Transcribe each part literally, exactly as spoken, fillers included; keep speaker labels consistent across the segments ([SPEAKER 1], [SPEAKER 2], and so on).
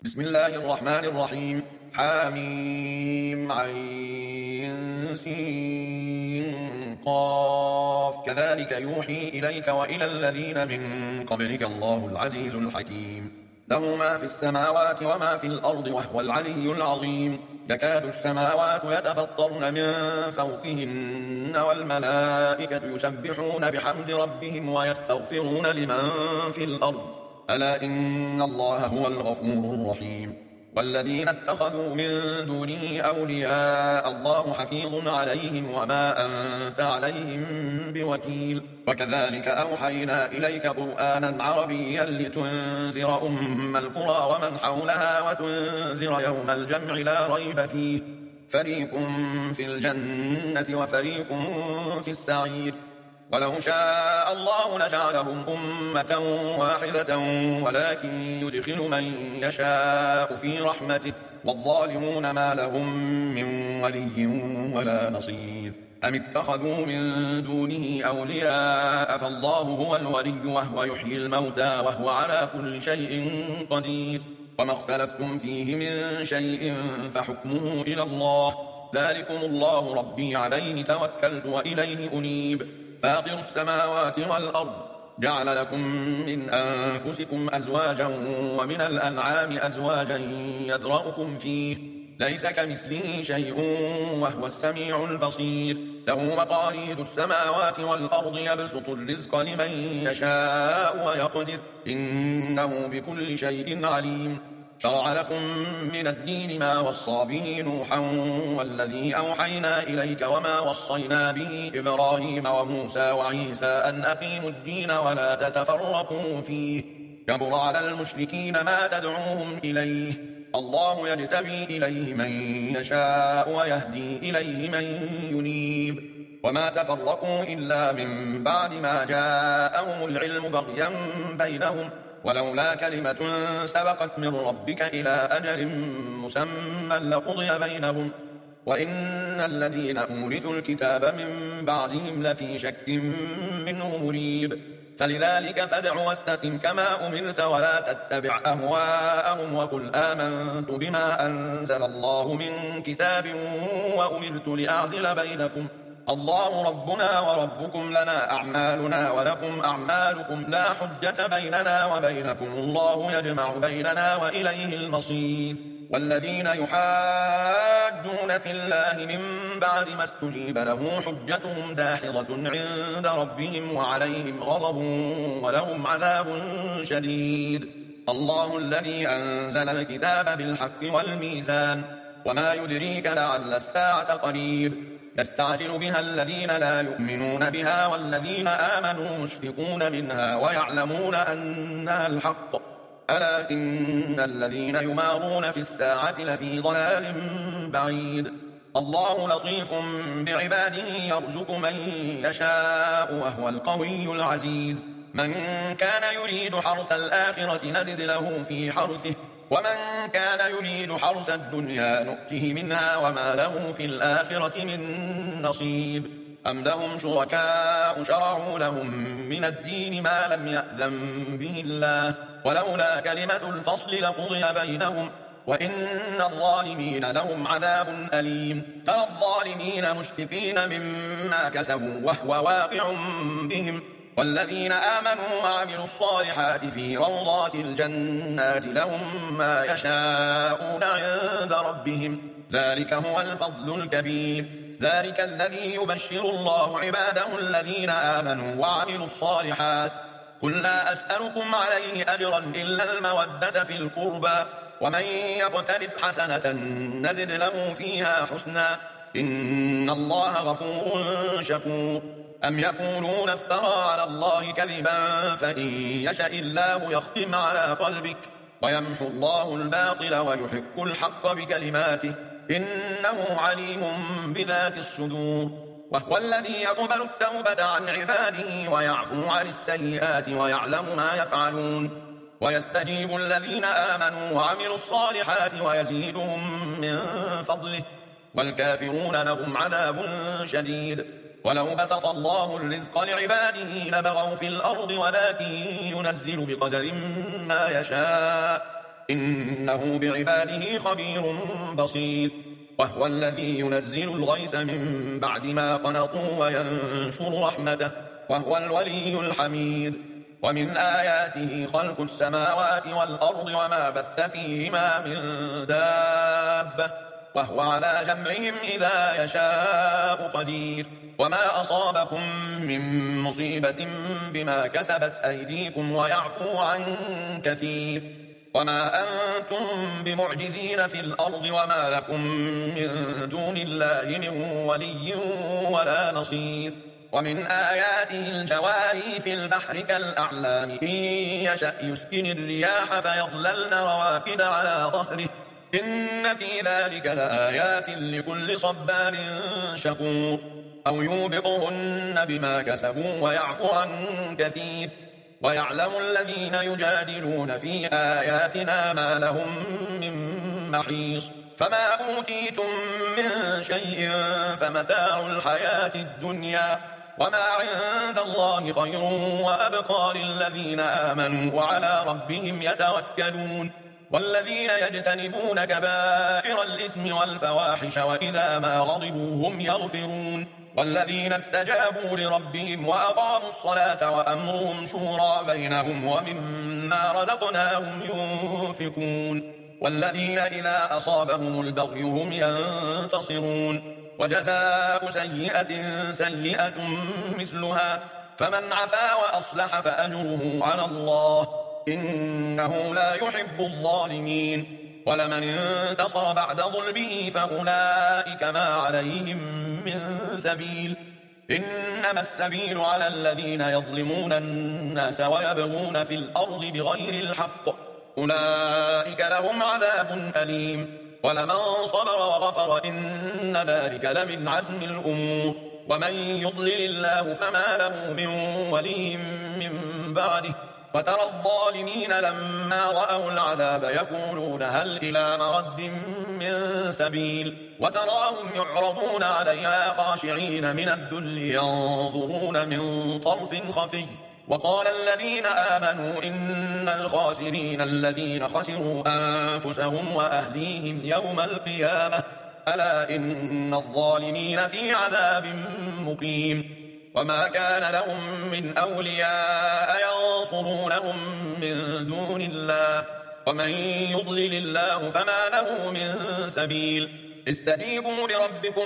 [SPEAKER 1] بسم الله الرحمن الرحيم. حاميم عين سين قاف كذلك يوحي إليك وإلى الذين من قبلك الله العزيز الحكيم. له ما في السماوات وما في الأرض وهو العلي العظيم. يكاد السماوات يتفطرن من فوقهن والملائكة يسبحون بحمد ربهم ويستغفرون لمن في الأرض ألا إن الله هو الغفور الرحيم. والذين اتخذوا من دونه أولياء الله حفيظ عليهم وما أنت عليهم بوكيل. وكذلك أوحينا إليك قرآنا عربيا لتنذر أم القرى ومن حولها وتنذر يوم الجمع لا ريب فيه فريق في الجنة وفريق في السعير. ولو شاء الله لجعلهم أمة واحدة ولكن يدخل من يشاء في رحمته والظالمون ما لهم من ولي ولا نصير. أم اتخذوا من دونه أولياء فالله هو الولي وهو يحيي الموتى وهو على كل شيء قدير. وما اختلفتم فيه من شيء فحكمه إلى الله ذلكم الله ربي عليه توكلت وإليه أنيب. فاطر السماوات والأرض جعل لكم من أنفسكم أزواجا ومن الأنعام أزواجا يذرأكم فيه ليس كمثله شيء وهو السميع البصير. له مقاليد السماوات والأرض يبسط الرزق لمن يشاء ويقدر إنه بكل شيء عليم. شرع لكم من الدين ما وصى به نوحا والذي أوحينا إليك وما وصينا به إبراهيم وموسى وعيسى أن أقيموا الدين ولا تتفرقوا فيه كبر على المشركين ما تدعوهم إليه الله يجتبي إليه من يشاء ويهدي إليه من ينيب. وما تفرقوا إلا من بعد ما جاءهم العلم بغيا بينهم ولولا كلمة سبقت من ربك إلى أجل مسمى لقضي بينهم وإن الذين أورثوا الكتاب من بعدهم لفي شك منه مريب. فلذلك فادع واستقم كما أمرت ولا تتبع أهواءهم وقل آمنت بما أنزل الله من كتاب وأمرت لأعدل بينكم الله ربنا وربكم لنا أعمالنا ولكم أعمالكم لا حجة بيننا وبينكم الله يجمع بيننا وإليه المصير. والذين يحاجون في الله من بعد ما استجيب له حجتهم داحضة عند ربهم وعليهم غضب ولهم عذاب شديد. الله الذي أنزل الكتاب بالحق والميزان وما يدريك لعل الساعة قريب. يستعجل بها الذين لا يؤمنون بها والذين آمنوا مشفقون منها ويعلمون أنها الحق ألا إن الذين يمارون في الساعة لفي ضلال بعيد. الله لطيف بعباده يرزق من يشاء وهو القوي العزيز. من كان يريد حرث الآخرة نزد له في حرثه ومن كان يريد حرث الدنيا نؤته منها وما له في الآخرة من نصيب. أم لهم شركاء شرعوا لهم من الدين ما لم يأذن به الله ولولا كلمة الفصل لقضي بينهم وإن الظالمين لهم عذاب أليم. ترى الظالمين مشفقين مما كسبوا وهو واقع بهم والذين آمنوا وعملوا الصالحات في روضات الجنات لهم ما يشاءون عند ربهم ذلك هو الفضل الكبير. ذلك الذي يبشر الله عباده الذين آمنوا وعملوا الصالحات قل لا أسألكم عليه أجرا إلا المودة في القربى ومن يقترف حسنة نزد له فيها حسنا إن الله غفور شكور. أم يقولون افترى على الله كذبا فإن يشأ الله يختم على قلبك ويمحو الله الباطل ويحق الحق بكلماته إنه عليم بذات الصدور. وهو الذي يقبل التوبة عن عباده ويعفو عن السيئات ويعلم ما يفعلون ويستجيب الذين آمنوا وعملوا الصالحات ويزيدهم من فضله والكافرون لهم عذاب شديد. ولو بسط الله الرزق لعباده لبغوا في الأرض ولكن ينزل بقدر ما يشاء إنه بعباده خبير بصير. وهو الذي ينزل الغيث من بعد ما قنطوا وينشر رحمته وهو الولي الحميد. ومن آياته خلق السماوات والأرض وما بث فيهما من دابة وهو على جمعهم إذا يشاء قدير. وما أصابكم من مصيبة بما كسبت أيديكم ويعفو عن كثير. وما أنتم بمعجزين في الأرض وما لكم من دون الله من ولي ولا نصير. ومن آياته الجواري في البحر كالأعلام إن يشأ يسكن الرياح فيظللن رواكد على ظهره إن في ذلك لآيات لكل صبار شكور. أو يوبقهن بما كسبوا ويعفو عن كثير. ويعلم الذين يجادلون في آياتنا ما لهم من محيص. فما أوتيتم من شيء فمتاع الحياة الدنيا وما عند الله خير وأبقى للذين آمنوا وعلى ربهم يتوكلون. والذين يجتنبون كبائر الإثم والفواحش وإذا ما غضبوا هم يغفرون. والذين استجابوا لربهم وأقاموا الصلاة وأمرهم شورى بينهم ومما رزقناهم ينفقون. والذين إذا أصابهم البغي هم ينتصرون. وجزاء سيئة سيئة مثلها فمن عفا وأصلح فأجره على الله إنه لا يحب الظالمين. ولمن انتصر بعد ظلمه فأولئك ما عليهم من سبيل. إنما السبيل على الذين يظلمون الناس ويبغون في الأرض بغير الحق أولئك لهم عذاب أليم. ولمن صبر وغفر إن ذلك لمن عزم الأمور. ومن يضلل الله فما له من ولي من بعده. وترى الظالمين لما رأوا العذاب يقولون هل إلى مرد من سبيل. وتراهم يعرضون عليها خاشعين من الذل ينظرون من طرف خفي. وقال الذين آمنوا إن الخاسرين الذين خسروا أنفسهم وأهليهم يوم القيامة ألا إن الظالمين في عذاب مقيم. وما كان لهم من أولياء ينصرونهم من دون الله ومن يضلل الله فما له من سبيل. استجيبوا لربكم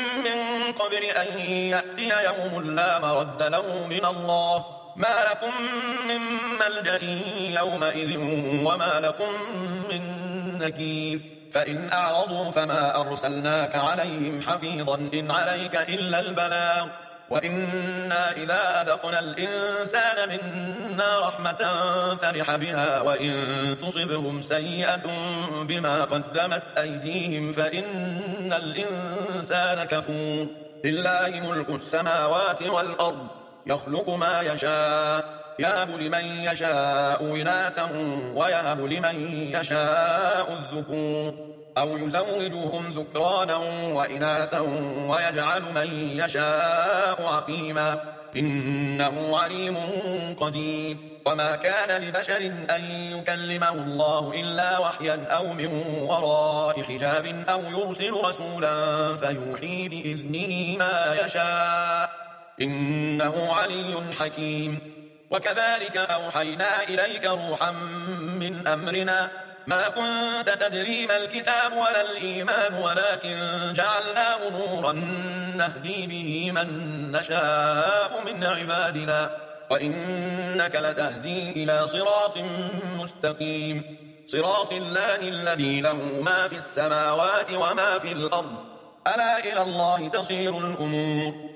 [SPEAKER 1] من قبل أن يأتي يوم لا مرد له من الله ما لكم من ملجأ يومئذ وما لكم من نكير. فإن أعرضوا فما أرسلناك عليهم حفيظا إن عليك إلا البلاغ وإنا إذا أذقنا الإنسان منا رحمة فرح بها وإن تصبهم سيئة بما قدمت أيديهم فإن الإنسان كفور. لله ملك السماوات والأرض يخلق ما يشاء يهب لمن يشاء إناثا ويهب لمن يشاء الذكور أو يزوجهم ذكرانا وإناثا ويجعل من يشاء عقيما إنه عليم قدير. وما كان لبشر أن يكلمه الله إلا وحيا أو من وراء حجاب أو يرسل رسولا فيوحي بإذنه ما يشاء إنه علي حكيم. وكذلك أوحينا إليك روحا من أمرنا ما كنت تدري ما الكتاب ولا الإيمان ولكن جعلناه نورا نهدي به من نشاء من عبادنا وإنك لتهدي إلى صراط مستقيم صراط الله الذي له ما في السماوات وما في الأرض ألا إلى الله تصير الأمور.